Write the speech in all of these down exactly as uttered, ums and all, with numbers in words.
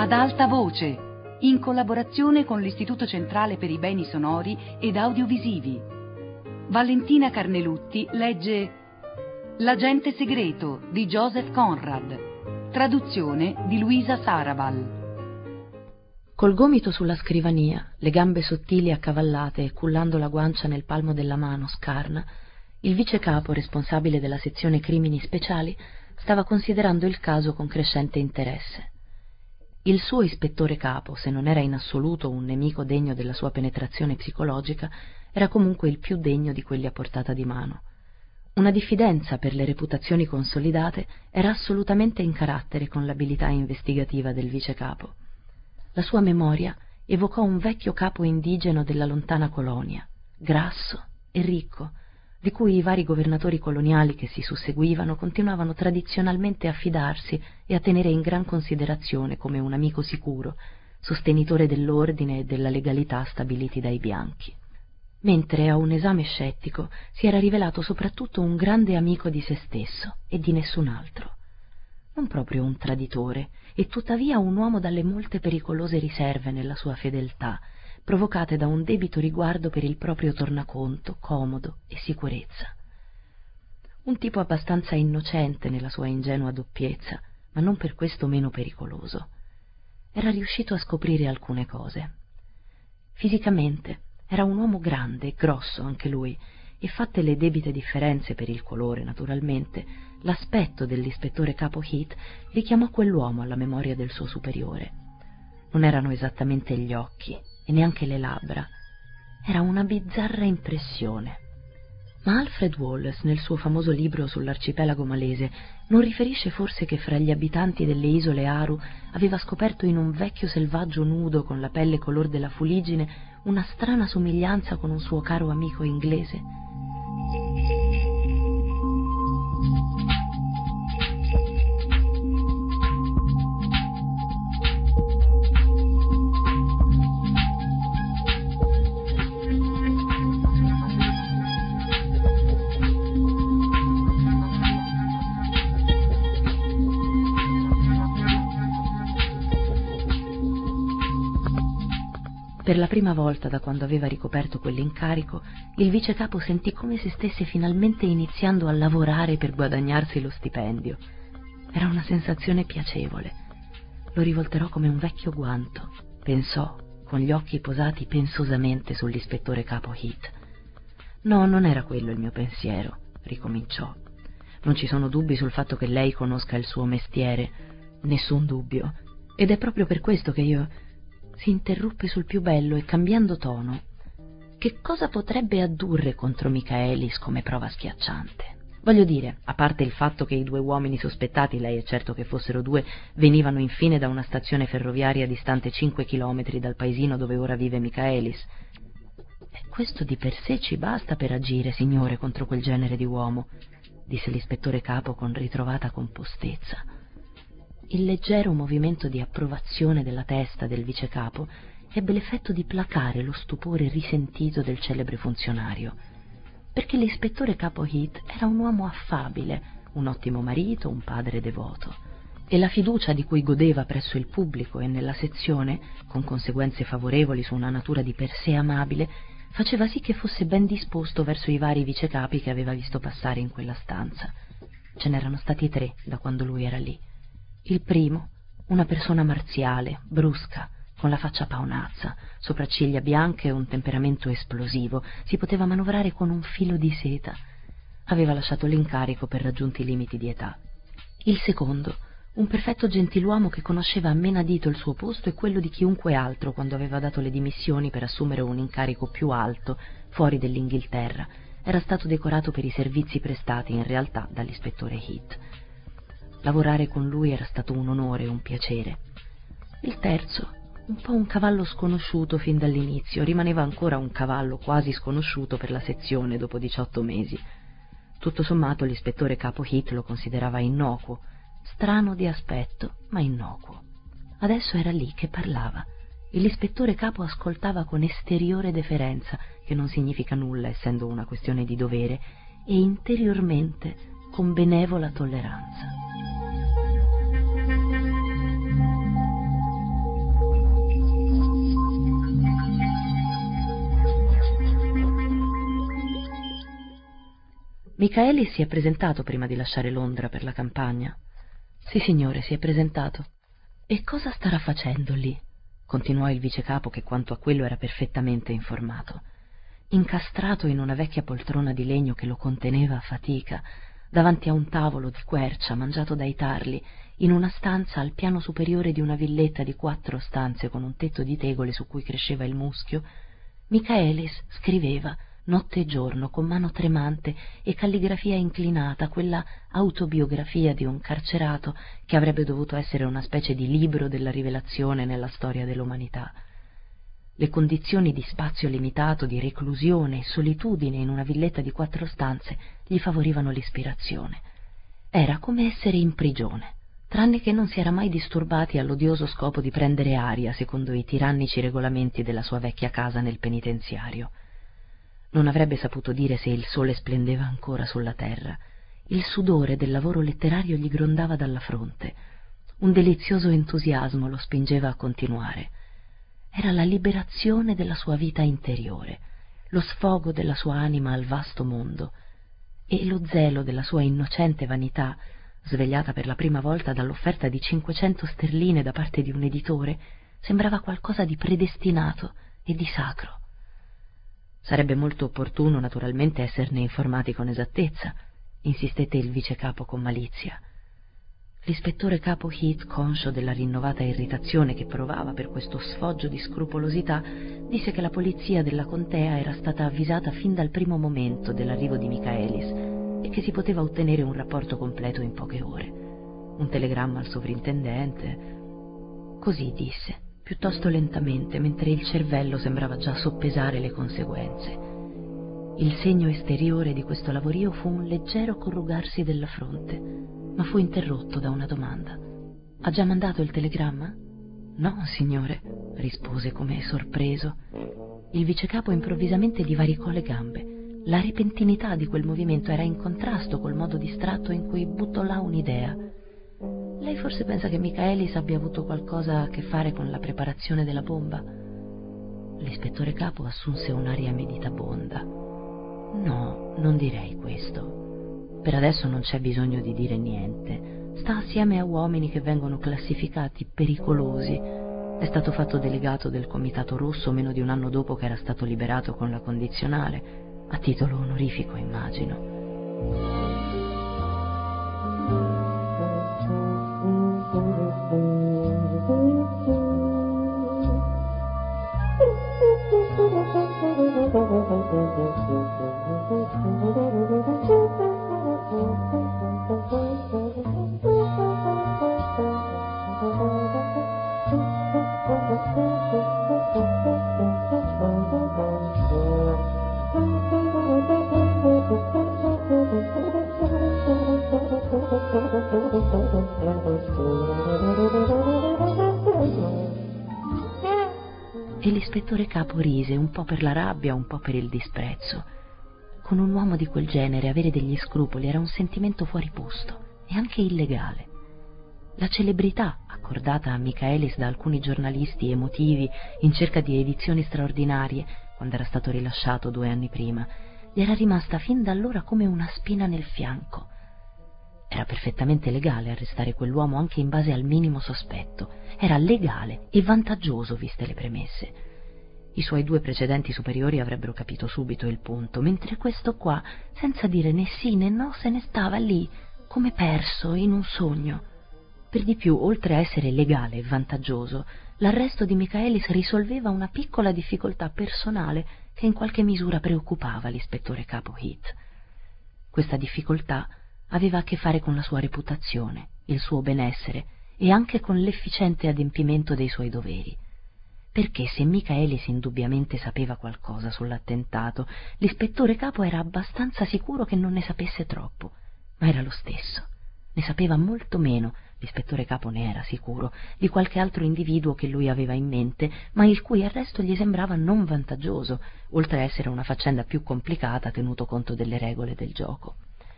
Ad alta voce, in collaborazione con l'Istituto Centrale per i Beni Sonori ed Audiovisivi. Valentina Carnelutti legge L'agente segreto di Joseph Conrad, traduzione di Luisa Sarabal. Col gomito sulla scrivania, le gambe sottili accavallate e cullando la guancia nel palmo della mano scarna, il vicecapo responsabile della sezione crimini speciali stava considerando il caso con crescente interesse. Il suo ispettore capo, se non era in assoluto un nemico degno della sua penetrazione psicologica, era comunque il più degno di quelli a portata di mano. Una diffidenza per le reputazioni consolidate era assolutamente in carattere con l'abilità investigativa del vicecapo. La sua memoria evocò un vecchio capo indigeno della lontana colonia, grasso e ricco, di cui i vari governatori coloniali che si susseguivano continuavano tradizionalmente a fidarsi e a tenere in gran considerazione come un amico sicuro, sostenitore dell'ordine e della legalità stabiliti dai bianchi. Mentre a un esame scettico si era rivelato soprattutto un grande amico di se stesso e di nessun altro. Non proprio un traditore, e tuttavia un uomo dalle molte pericolose riserve nella sua fedeltà, provocate da un debito riguardo per il proprio tornaconto, comodo e sicurezza. Un tipo abbastanza innocente nella sua ingenua doppiezza, ma non per questo meno pericoloso. Era riuscito a scoprire alcune cose. Fisicamente era un uomo grande e grosso anche lui, e fatte le debite differenze per il colore, naturalmente, l'aspetto dell'ispettore capo Heath richiamò quell'uomo alla memoria del suo superiore. Non erano esattamente gli occhi e neanche le labbra, era una bizzarra impressione. Ma Alfred Wallace, nel suo famoso libro sull'arcipelago malese, non riferisce forse che fra gli abitanti delle isole Aru aveva scoperto in un vecchio selvaggio nudo con la pelle color della fuliggine una strana somiglianza con un suo caro amico inglese? Per la prima volta da quando aveva ricoperto quell'incarico, il vicecapo sentì come se stesse finalmente iniziando a lavorare per guadagnarsi lo stipendio. Era una sensazione piacevole. Lo rivolterò come un vecchio guanto, pensò, con gli occhi posati pensosamente sull'ispettore capo Heath. No, non era quello il mio pensiero, ricominciò. Non ci sono dubbi sul fatto che lei conosca il suo mestiere, nessun dubbio, ed è proprio per questo che io... Si interruppe sul più bello e, cambiando tono, che cosa potrebbe addurre contro Michaelis come prova schiacciante? Voglio dire, a parte il fatto che i due uomini sospettati, lei è certo che fossero due, venivano infine da una stazione ferroviaria distante cinque chilometri dal paesino dove ora vive Michaelis. E questo di per sé ci basta per agire, signore, contro quel genere di uomo, disse l'ispettore capo con ritrovata compostezza. Il leggero movimento di approvazione della testa del vicecapo ebbe l'effetto di placare lo stupore risentito del celebre funzionario, perché l'ispettore capo Heath era un uomo affabile, un ottimo marito, un padre devoto, e la fiducia di cui godeva presso il pubblico e nella sezione, con conseguenze favorevoli su una natura di per sé amabile, faceva sì che fosse ben disposto verso i vari vicecapi che aveva visto passare in quella stanza. Ce n'erano stati tre da quando lui era lì. Il primo, una persona marziale, brusca, con la faccia paonazza, sopracciglia bianche e un temperamento esplosivo, si poteva manovrare con un filo di seta. Aveva lasciato l'incarico per raggiunti limiti di età. Il secondo, un perfetto gentiluomo che conosceva a menadito il suo posto e quello di chiunque altro quando aveva dato le dimissioni per assumere un incarico più alto, fuori dell'Inghilterra. Era stato decorato per i servizi prestati in realtà dall'ispettore Heath. Lavorare con lui era stato un onore e un piacere. Il terzo, un po' un cavallo sconosciuto fin dall'inizio, rimaneva ancora un cavallo quasi sconosciuto per la sezione dopo diciotto mesi. Tutto sommato l'ispettore capo Heath lo considerava innocuo, strano di aspetto, ma innocuo. Adesso era lì che parlava e l'ispettore capo ascoltava con esteriore deferenza, che non significa nulla essendo una questione di dovere, e interiormente con benevola tolleranza. Michaelis si è presentato prima di lasciare Londra per la campagna? Sì, signore, si è presentato. E cosa starà facendo lì? Continuò il vicecapo, che quanto a quello era perfettamente informato. Incastrato in una vecchia poltrona di legno che lo conteneva a fatica, davanti a un tavolo di quercia mangiato dai tarli, in una stanza al piano superiore di una villetta di quattro stanze con un tetto di tegole su cui cresceva il muschio, Michaelis scriveva notte e giorno con mano tremante e calligrafia inclinata quella autobiografia di un carcerato che avrebbe dovuto essere una specie di libro della rivelazione nella storia dell'umanità. Le condizioni di spazio limitato, di reclusione e solitudine in una villetta di quattro stanze gli favorivano l'ispirazione. Era come essere in prigione, tranne che non si era mai disturbati all'odioso scopo di prendere aria secondo i tirannici regolamenti della sua vecchia casa nel penitenziario. Non avrebbe saputo dire se il sole splendeva ancora sulla terra. Il sudore del lavoro letterario gli grondava dalla fronte. Un delizioso entusiasmo lo spingeva a continuare. Era la liberazione della sua vita interiore, lo sfogo della sua anima al vasto mondo, e lo zelo della sua innocente vanità, svegliata per la prima volta dall'offerta di cinquecento sterline da parte di un editore, sembrava qualcosa di predestinato e di sacro. Sarebbe molto opportuno, naturalmente, esserne informati con esattezza, insistette il vicecapo con malizia. L'ispettore capo Heath, conscio della rinnovata irritazione che provava per questo sfoggio di scrupolosità, disse che la polizia della contea era stata avvisata fin dal primo momento dell'arrivo di Michaelis e che si poteva ottenere un rapporto completo in poche ore. Un telegramma al sovrintendente. Così disse, piuttosto lentamente, mentre il cervello sembrava già soppesare le conseguenze. Il segno esteriore di questo lavorio fu un leggero corrugarsi della fronte, ma fu interrotto da una domanda. «Ha già mandato il telegramma?» «No, signore», rispose come sorpreso. Il vicecapo improvvisamente divaricò le gambe. La repentinità di quel movimento era in contrasto col modo distratto in cui buttò là un'idea. «Lei forse pensa che Michaelis abbia avuto qualcosa a che fare con la preparazione della bomba?» L'ispettore capo assunse un'aria meditabonda. «No, non direi questo. Per adesso non c'è bisogno di dire niente. Sta assieme a uomini che vengono classificati pericolosi. È stato fatto delegato del Comitato Rosso meno di un anno dopo che era stato liberato con la condizionale, a titolo onorifico, immagino». E l'ispettore capo rise, un po' per la rabbia, un po' per il disprezzo. Con un uomo di quel genere avere degli scrupoli era un sentimento fuori posto e anche illegale. La celebrità accordata a Michaelis da alcuni giornalisti emotivi in cerca di edizioni straordinarie, quando era stato rilasciato due anni prima, gli era rimasta fin da allora come una spina nel fianco. Era perfettamente legale arrestare quell'uomo anche in base al minimo sospetto. Era legale e vantaggioso, viste le premesse. I suoi due precedenti superiori avrebbero capito subito il punto, mentre questo qua, senza dire né sì né no, se ne stava lì, come perso in un sogno. Per di più, oltre a essere legale e vantaggioso, l'arresto di Michaelis risolveva una piccola difficoltà personale che in qualche misura preoccupava l'ispettore capo Heath. Questa difficoltà aveva a che fare con la sua reputazione, il suo benessere e anche con l'efficiente adempimento dei suoi doveri. Perché se Michaelis indubbiamente sapeva qualcosa sull'attentato, l'ispettore capo era abbastanza sicuro che non ne sapesse troppo, ma era lo stesso. Ne sapeva molto meno, l'ispettore capo ne era sicuro, di qualche altro individuo che lui aveva in mente, ma il cui arresto gli sembrava non vantaggioso, oltre a essere una faccenda più complicata tenuto conto delle regole del gioco.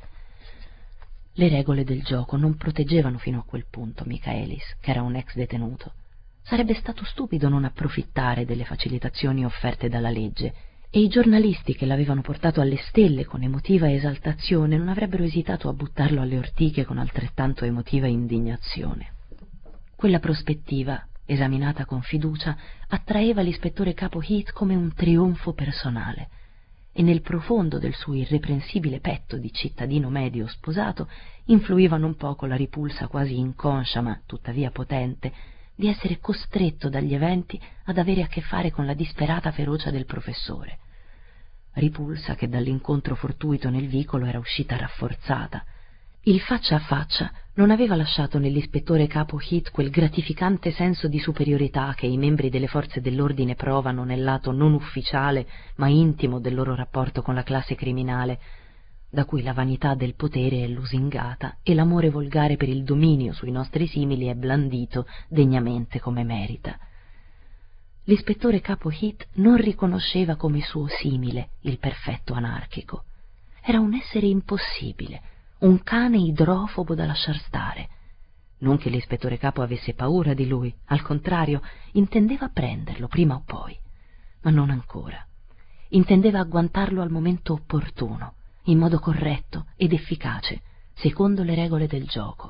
Le regole del gioco non proteggevano fino a quel punto Michaelis, che era un ex detenuto. Sarebbe stato stupido non approfittare delle facilitazioni offerte dalla legge, e i giornalisti che l'avevano portato alle stelle con emotiva esaltazione non avrebbero esitato a buttarlo alle ortiche con altrettanto emotiva indignazione. Quella prospettiva, esaminata con fiducia, attraeva l'ispettore capo Heath come un trionfo personale, e nel profondo del suo irreprensibile petto di cittadino medio sposato influiva non poco la ripulsa quasi inconscia ma tuttavia potente di essere costretto dagli eventi ad avere a che fare con la disperata ferocia del professore. Ripulsa che dall'incontro fortuito nel vicolo era uscita rafforzata. Il faccia a faccia non aveva lasciato nell'ispettore capo Heath quel gratificante senso di superiorità che i membri delle forze dell'ordine provano nel lato non ufficiale ma intimo del loro rapporto con la classe criminale, da cui la vanità del potere è lusingata e l'amore volgare per il dominio sui nostri simili è blandito degnamente come merita. L'ispettore capo Heath non riconosceva come suo simile il perfetto anarchico. Era un essere impossibile, un cane idrofobo da lasciar stare. Non che l'ispettore capo avesse paura di lui, al contrario, intendeva prenderlo prima o poi, ma non ancora. Intendeva agguantarlo al momento opportuno, in modo corretto ed efficace, secondo le regole del gioco.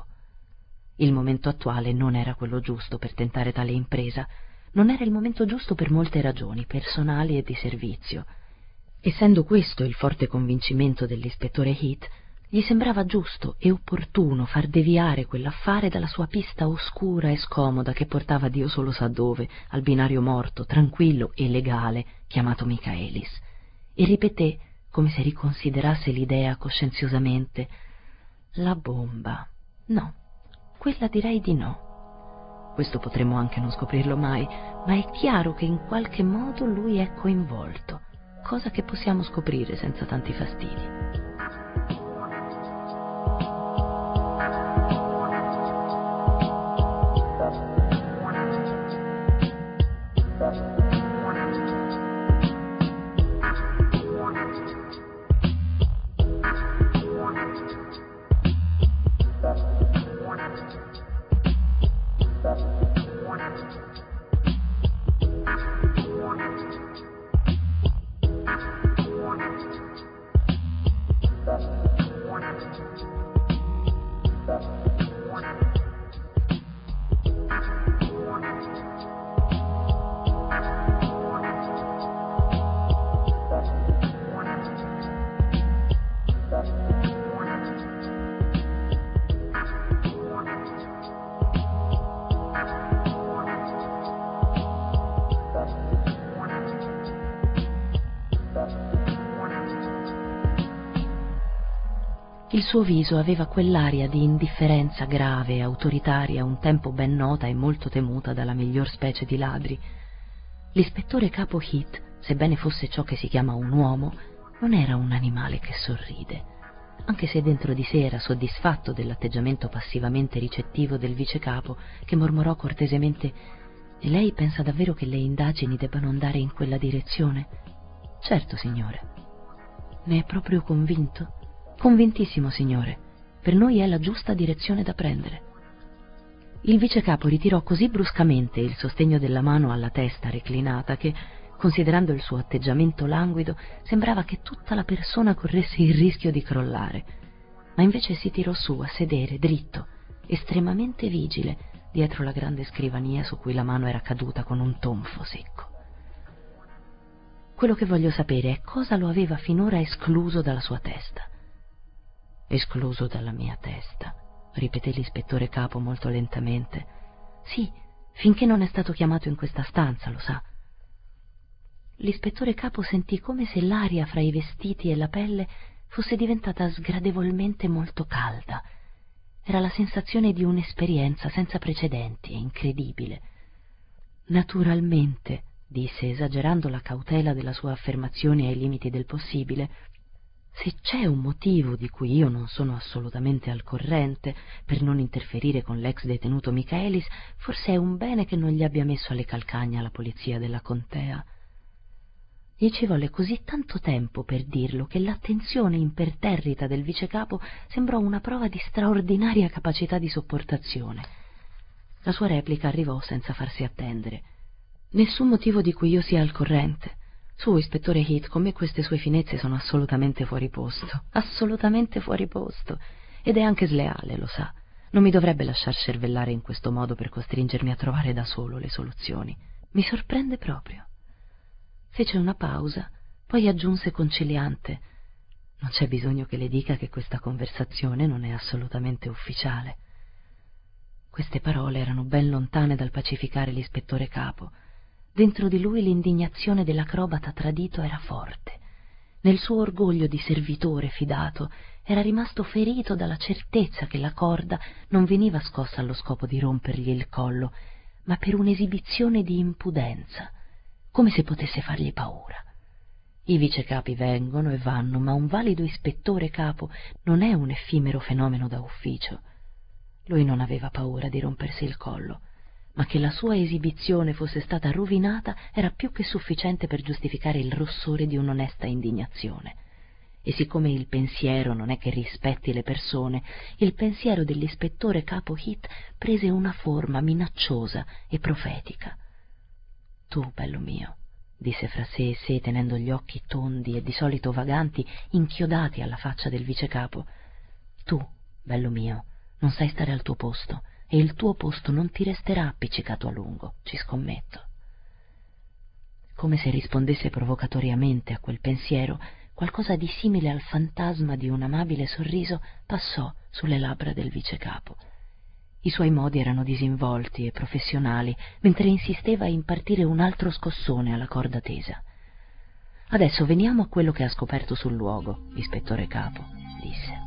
Il momento attuale non era quello giusto per tentare tale impresa, non era il momento giusto per molte ragioni, personali e di servizio. Essendo questo il forte convincimento dell'ispettore Heath, gli sembrava giusto e opportuno far deviare quell'affare dalla sua pista oscura e scomoda che portava Dio solo sa dove, al binario morto, tranquillo e legale, chiamato Michaelis, e ripeté, come se riconsiderasse l'idea coscienziosamente: la bomba. No, quella direi di no. Questo potremmo anche non scoprirlo mai, ma è chiaro che in qualche modo lui è coinvolto, cosa che possiamo scoprire senza tanti fastidi. Il suo viso aveva quell'aria di indifferenza grave e autoritaria un tempo ben nota e molto temuta dalla miglior specie di ladri. L'ispettore capo Heath, sebbene fosse ciò che si chiama un uomo, non era un animale che sorride, anche se dentro di sé era soddisfatto dell'atteggiamento passivamente ricettivo del vicecapo, che mormorò cortesemente: «E lei pensa davvero che le indagini debbano andare in quella direzione?» «Certo, signore». «Ne è proprio convinto?» «Convintissimo, signore. Per noi è la giusta direzione da prendere». Il vicecapo ritirò così bruscamente il sostegno della mano alla testa reclinata che, considerando il suo atteggiamento languido, sembrava che tutta la persona corresse il rischio di crollare, ma invece si tirò su a sedere dritto, estremamente vigile, dietro la grande scrivania su cui la mano era caduta con un tonfo secco. Quello che voglio sapere è cosa lo aveva finora escluso dalla sua testa. «Escluso dalla mia testa», ripeté l'ispettore capo molto lentamente. «Sì, finché non è stato chiamato in questa stanza, lo sa». L'ispettore capo sentì come se l'aria fra i vestiti e la pelle fosse diventata sgradevolmente molto calda. Era la sensazione di un'esperienza senza precedenti e incredibile. «Naturalmente», disse, esagerando la cautela della sua affermazione ai limiti del possibile, «se c'è un motivo di cui io non sono assolutamente al corrente, per non interferire con l'ex detenuto Michaelis, forse è un bene che non gli abbia messo alle calcagna la polizia della contea». Gli ci volle così tanto tempo per dirlo che l'attenzione imperterrita del vicecapo sembrò una prova di straordinaria capacità di sopportazione. La sua replica arrivò senza farsi attendere. «Nessun motivo di cui io sia al corrente. Su, ispettore Heath, con me queste sue finezze sono assolutamente fuori posto, assolutamente fuori posto. Ed è anche sleale, lo sa. Non mi dovrebbe lasciar cervellare in questo modo per costringermi a trovare da solo le soluzioni. Mi sorprende proprio. Fece una pausa, poi aggiunse conciliante: non c'è bisogno che le dica che questa conversazione non è assolutamente ufficiale. Queste parole erano ben lontane dal pacificare l'ispettore capo. Dentro di lui l'indignazione dell'acrobata tradito era forte. Nel suo orgoglio di servitore fidato era rimasto ferito dalla certezza che la corda non veniva scossa allo scopo di rompergli il collo, ma per un'esibizione di impudenza, come se potesse fargli paura. I vicecapi vengono e vanno, ma un valido ispettore capo non è un effimero fenomeno da ufficio. Lui non aveva paura di rompersi il collo, ma che la sua esibizione fosse stata rovinata era più che sufficiente per giustificare il rossore di un'onesta indignazione. E siccome il pensiero non è che rispetti le persone, il pensiero dell'ispettore capo Heath prese una forma minacciosa e profetica. «Tu, bello mio», disse fra sé e sé, tenendo gli occhi tondi e di solito vaganti inchiodati alla faccia del vicecapo, «tu, bello mio, non sai stare al tuo posto, e il tuo posto non ti resterà appiccicato a lungo, ci scommetto». Come se rispondesse provocatoriamente a quel pensiero, qualcosa di simile al fantasma di un amabile sorriso passò sulle labbra del vicecapo. I suoi modi erano disinvolti e professionali, mentre insisteva a impartire un altro scossone alla corda tesa. «Adesso veniamo a quello che ha scoperto sul luogo, ispettore capo», disse.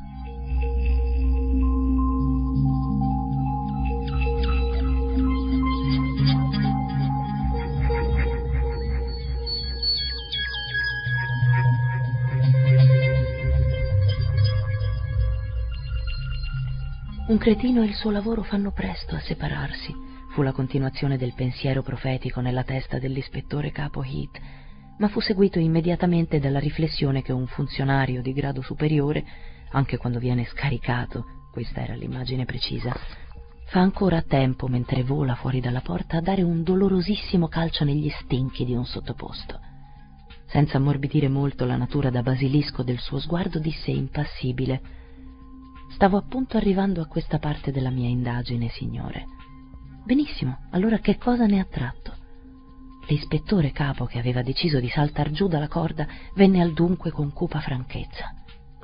Un cretino e il suo lavoro fanno presto a separarsi, fu la continuazione del pensiero profetico nella testa dell'ispettore capo Heath, ma fu seguito immediatamente dalla riflessione che un funzionario di grado superiore, anche quando viene scaricato, questa era l'immagine precisa, fa ancora a tempo, mentre vola fuori dalla porta, a dare un dolorosissimo calcio negli stinchi di un sottoposto. Senza ammorbidire molto la natura da basilisco del suo sguardo, disse impassibile: «Stavo appunto arrivando a questa parte della mia indagine, signore». «Benissimo, allora che cosa ne ha tratto?» L'ispettore capo, che aveva deciso di saltar giù dalla corda, venne al dunque con cupa franchezza.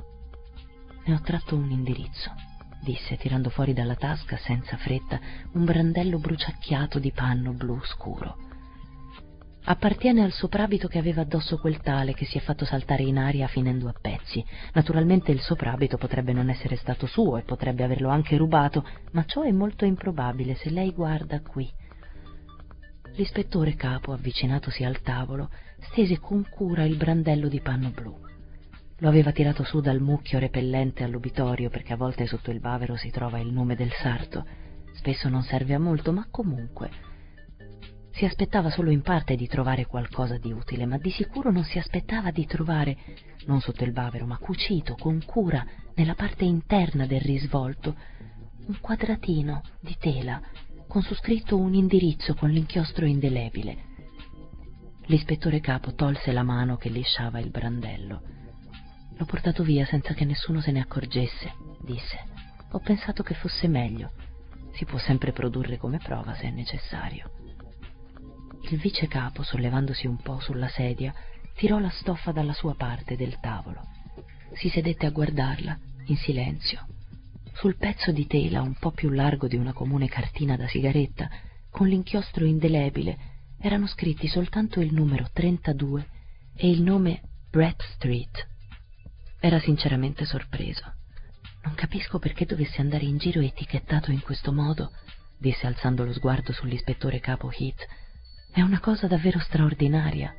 «Ne ho tratto un indirizzo», disse, tirando fuori dalla tasca, senza fretta, un brandello bruciacchiato di panno blu scuro. «Appartiene al soprabito che aveva addosso quel tale che si è fatto saltare in aria finendo a pezzi. Naturalmente il soprabito potrebbe non essere stato suo e potrebbe averlo anche rubato, ma ciò è molto improbabile se lei guarda qui». L'ispettore capo, avvicinatosi al tavolo, stese con cura il brandello di panno blu. Lo aveva tirato su dal mucchio repellente all'ubitorio, perché a volte sotto il bavero si trova il nume del sarto. Spesso non serve a molto, ma comunque si aspettava solo in parte di trovare qualcosa di utile, ma di sicuro non si aspettava di trovare, non sotto il bavero, ma cucito con cura nella parte interna del risvolto, un quadratino di tela con su scritto un indirizzo con l'inchiostro indelebile. L'ispettore capo tolse la mano che lisciava il brandello. «L'ho portato via senza che nessuno se ne accorgesse», disse. «Ho pensato che fosse meglio. Si può sempre produrre come prova se è necessario». Il vicecapo, sollevandosi un po' sulla sedia, tirò la stoffa dalla sua parte del tavolo. Si sedette a guardarla, in silenzio. Sul pezzo di tela, un po' più largo di una comune cartina da sigaretta, con l'inchiostro indelebile, erano scritti soltanto il numero trentadue e il nome Brett Street. Era sinceramente sorpreso. «Non capisco perché dovesse andare in giro etichettato in questo modo», disse alzando lo sguardo sull'ispettore capo Heath. «È una cosa davvero straordinaria.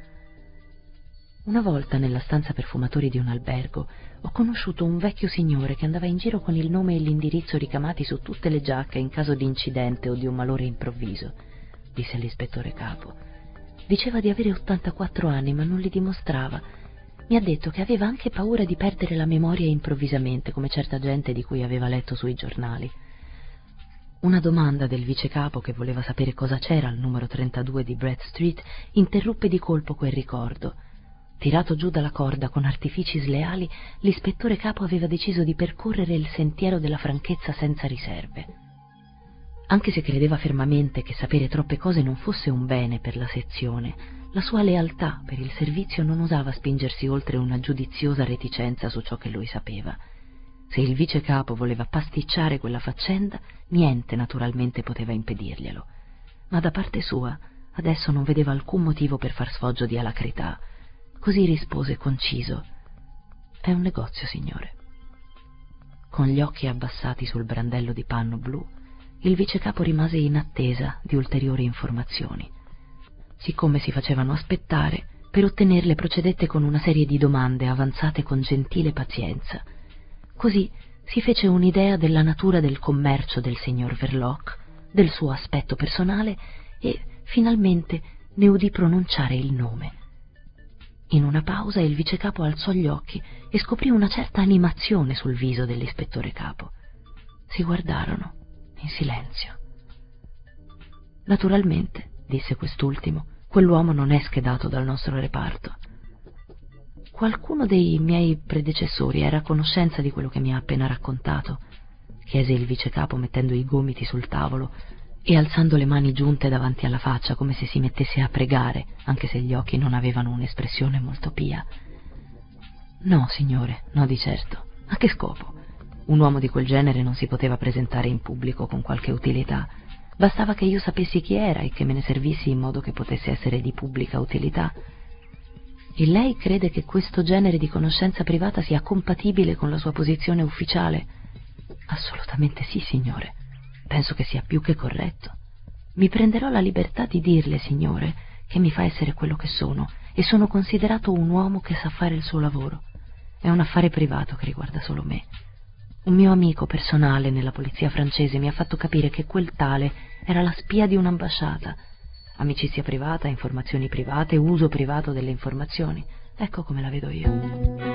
Una volta, nella stanza per fumatori di un albergo, ho conosciuto un vecchio signore che andava in giro con il nome e l'indirizzo ricamati su tutte le giacche in caso di incidente o di un malore improvviso», disse l'ispettore capo. «Diceva di avere ottantaquattro anni, ma non li dimostrava. Mi ha detto che aveva anche paura di perdere la memoria improvvisamente, come certa gente di cui aveva letto sui giornali». Una domanda del vicecapo, che voleva sapere cosa c'era al numero trentadue di Brett Street, interruppe di colpo quel ricordo. Tirato giù dalla corda con artifici sleali, l'ispettore capo aveva deciso di percorrere il sentiero della franchezza senza riserve. Anche se credeva fermamente che sapere troppe cose non fosse un bene per la sezione, la sua lealtà per il servizio non osava spingersi oltre una giudiziosa reticenza su ciò che lui sapeva. Se il vice capo voleva pasticciare quella faccenda, niente naturalmente poteva impedirglielo. Ma da parte sua adesso non vedeva alcun motivo per far sfoggio di alacrità. Così rispose conciso: «È un negozio, signore». Con gli occhi abbassati sul brandello di panno blu, il vicecapo rimase in attesa di ulteriori informazioni. Siccome si facevano aspettare, per ottenerle procedette con una serie di domande avanzate con gentile pazienza. Così si fece un'idea della natura del commercio del signor Verloc, del suo aspetto personale e, finalmente, ne udì pronunciare il nome. In una pausa il vicecapo alzò gli occhi e scoprì una certa animazione sul viso dell'ispettore capo. Si guardarono in silenzio. «Naturalmente», disse quest'ultimo, «quell'uomo non è schedato dal nostro reparto». «Qualcuno dei miei predecessori era a conoscenza di quello che mi ha appena raccontato?» chiese il vicecapo mettendo i gomiti sul tavolo e alzando le mani giunte davanti alla faccia come se si mettesse a pregare, anche se gli occhi non avevano un'espressione molto pia. «No, signore, no di certo. A che scopo? Un uomo di quel genere non si poteva presentare in pubblico con qualche utilità. Bastava che io sapessi chi era e che me ne servissi in modo che potesse essere di pubblica utilità. E lei crede che questo genere di conoscenza privata sia compatibile con la sua posizione ufficiale?» «Assolutamente sì, signore. Penso che sia più che corretto. Mi prenderò la libertà di dirle, signore, che mi fa essere quello che sono e sono considerato un uomo che sa fare il suo lavoro. È un affare privato che riguarda solo me. Un mio amico personale nella polizia francese mi ha fatto capire che quel tale era la spia di un'ambasciata. Amicizia privata, informazioni private, uso privato delle informazioni. Ecco come la vedo io».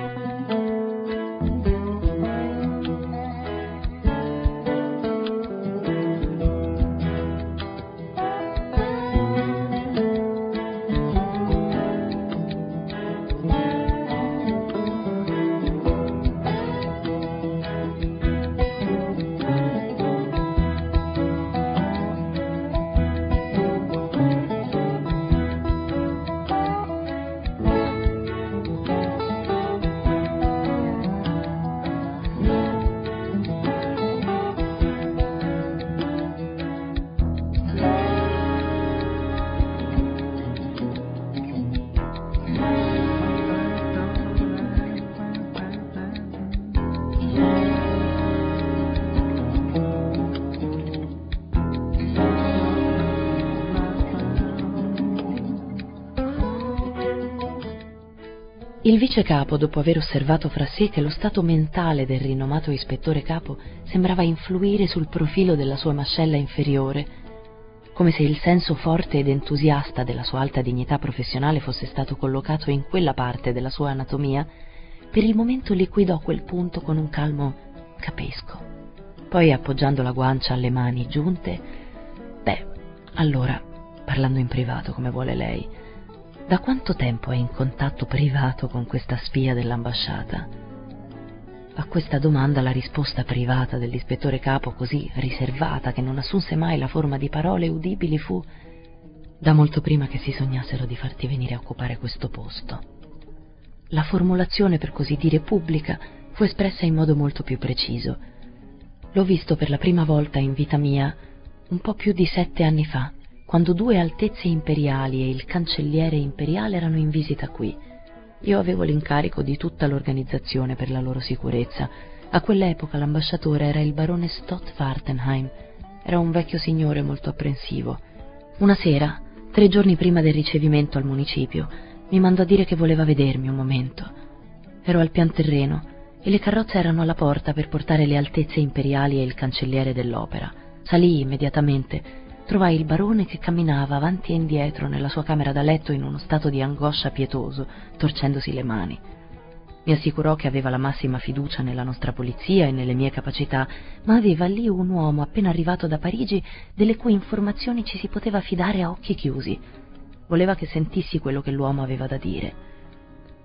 Il vicecapo, dopo aver osservato fra sé che lo stato mentale del rinomato ispettore capo sembrava influire sul profilo della sua mascella inferiore, come se il senso forte ed entusiasta della sua alta dignità professionale fosse stato collocato in quella parte della sua anatomia, per il momento liquidò quel punto con un calmo «capisco». Poi, appoggiando la guancia alle mani giunte: «Beh, allora, parlando in privato come vuole lei, da quanto tempo è in contatto privato con questa spia dell'ambasciata?» A questa domanda la risposta privata dell'ispettore capo, così riservata che non assunse mai la forma di parole udibili, fu: «Da molto prima che si sognassero di farti venire a occupare questo posto». La formulazione, per così dire pubblica, fu espressa in modo molto più preciso. «L'ho visto per la prima volta in vita mia un po' più di sette anni fa, quando due altezze imperiali e il cancelliere imperiale erano in visita qui. Io avevo l'incarico di tutta l'organizzazione per la loro sicurezza. A quell'epoca l'ambasciatore era il barone Stott Wartenheim. Era un vecchio signore molto apprensivo. Una sera, tre giorni prima del ricevimento al municipio, mi mandò a dire che voleva vedermi un momento. Ero al pian terreno e le carrozze erano alla porta per portare le altezze imperiali e il cancelliere dell'opera. Salii immediatamente. Trovai il barone che camminava avanti e indietro nella sua camera da letto in uno stato di angoscia pietoso, torcendosi le mani. Mi assicurò che aveva la massima fiducia nella nostra polizia e nelle mie capacità, ma aveva lì un uomo appena arrivato da Parigi delle cui informazioni ci si poteva fidare a occhi chiusi. Voleva che sentissi quello che l'uomo aveva da dire.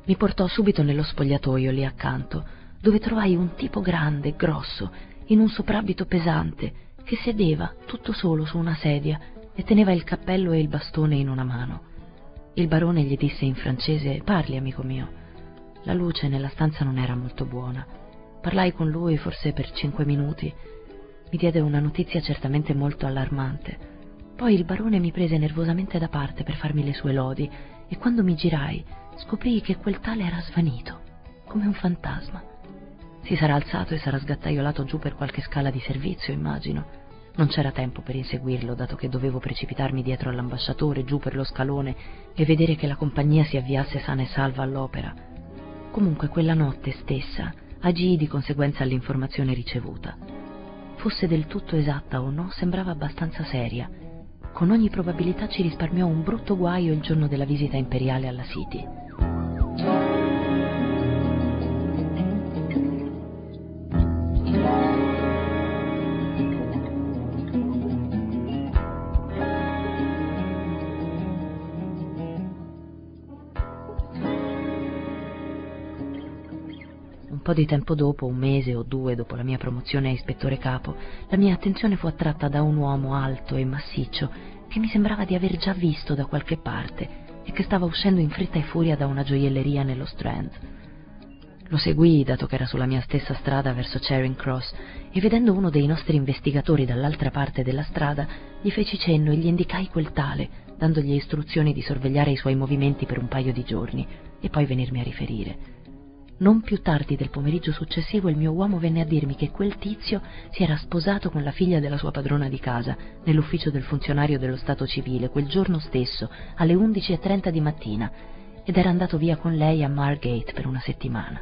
Mi portò subito nello spogliatoio lì accanto, dove trovai un tipo grande, grosso, in un soprabito pesante, che sedeva tutto solo su una sedia e teneva il cappello e il bastone in una mano. Il barone gli disse in francese: «Parli, amico mio». La luce nella stanza non era molto buona. Parlai con lui forse per cinque minuti. Mi diede una notizia certamente molto allarmante. Poi il barone mi prese nervosamente da parte per farmi le sue lodi e quando mi girai scoprii che quel tale era svanito, come un fantasma. Si sarà alzato e sarà sgattaiolato giù per qualche scala di servizio, immagino. Non c'era tempo per inseguirlo, dato che dovevo precipitarmi dietro all'ambasciatore, giù per lo scalone, e vedere che la compagnia si avviasse sana e salva all'opera. Comunque quella notte stessa agii di conseguenza all'informazione ricevuta. Fosse del tutto esatta o no, sembrava abbastanza seria. Con ogni probabilità ci risparmiò un brutto guaio il giorno della visita imperiale alla City. Un po' di tempo dopo, un mese o due dopo la mia promozione a ispettore capo, la mia attenzione fu attratta da un uomo alto e massiccio che mi sembrava di aver già visto da qualche parte e che stava uscendo in fretta e furia da una gioielleria nello Strand. Lo seguii, dato che era sulla mia stessa strada verso Charing Cross, e vedendo uno dei nostri investigatori dall'altra parte della strada, gli feci cenno e gli indicai quel tale, dandogli istruzioni di sorvegliare i suoi movimenti per un paio di giorni e poi venirmi a riferire. Non più tardi del pomeriggio successivo il mio uomo venne a dirmi che quel tizio si era sposato con la figlia della sua padrona di casa nell'ufficio del funzionario dello Stato civile quel giorno stesso alle undici e trenta di mattina ed era andato via con lei a Margate per una settimana.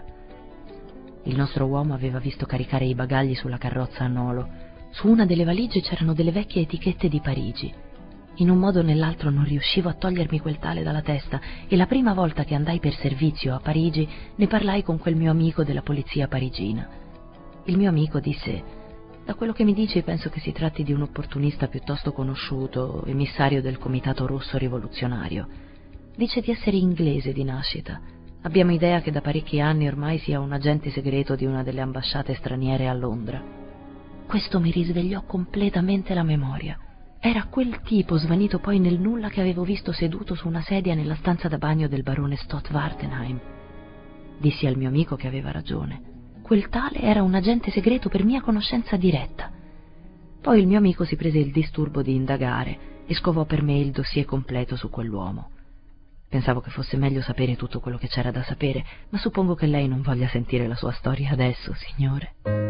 Il nostro uomo aveva visto caricare i bagagli sulla carrozza a Nolo. Su una delle valigie c'erano delle vecchie etichette di Parigi. In un modo o nell'altro non riuscivo a togliermi quel tale dalla testa e la prima volta che andai per servizio a Parigi ne parlai con quel mio amico della polizia parigina. Il mio amico disse: «Da quello che mi dici penso che si tratti di un opportunista piuttosto conosciuto, emissario del Comitato Rosso Rivoluzionario. Dice di essere inglese di nascita. Abbiamo idea che da parecchi anni ormai sia un agente segreto di una delle ambasciate straniere a Londra». Questo mi risvegliò completamente la memoria. Era quel tipo svanito poi nel nulla che avevo visto seduto su una sedia nella stanza da bagno del barone Stott Wartenheim. Dissi al mio amico che aveva ragione. Quel tale era un agente segreto per mia conoscenza diretta. Poi il mio amico si prese il disturbo di indagare e scovò per me il dossier completo su quell'uomo. Pensavo che fosse meglio sapere tutto quello che c'era da sapere, ma suppongo che lei non voglia sentire la sua storia adesso, signore.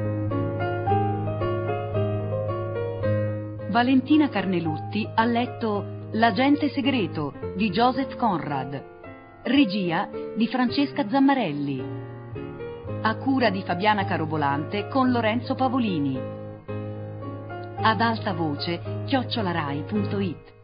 Valentina Carnelutti ha letto L'agente segreto di Joseph Conrad, regia di Francesca Zammarelli, a cura di Fabiana Carobolante con Lorenzo Pavolini, ad alta voce chiocciolarai punto it.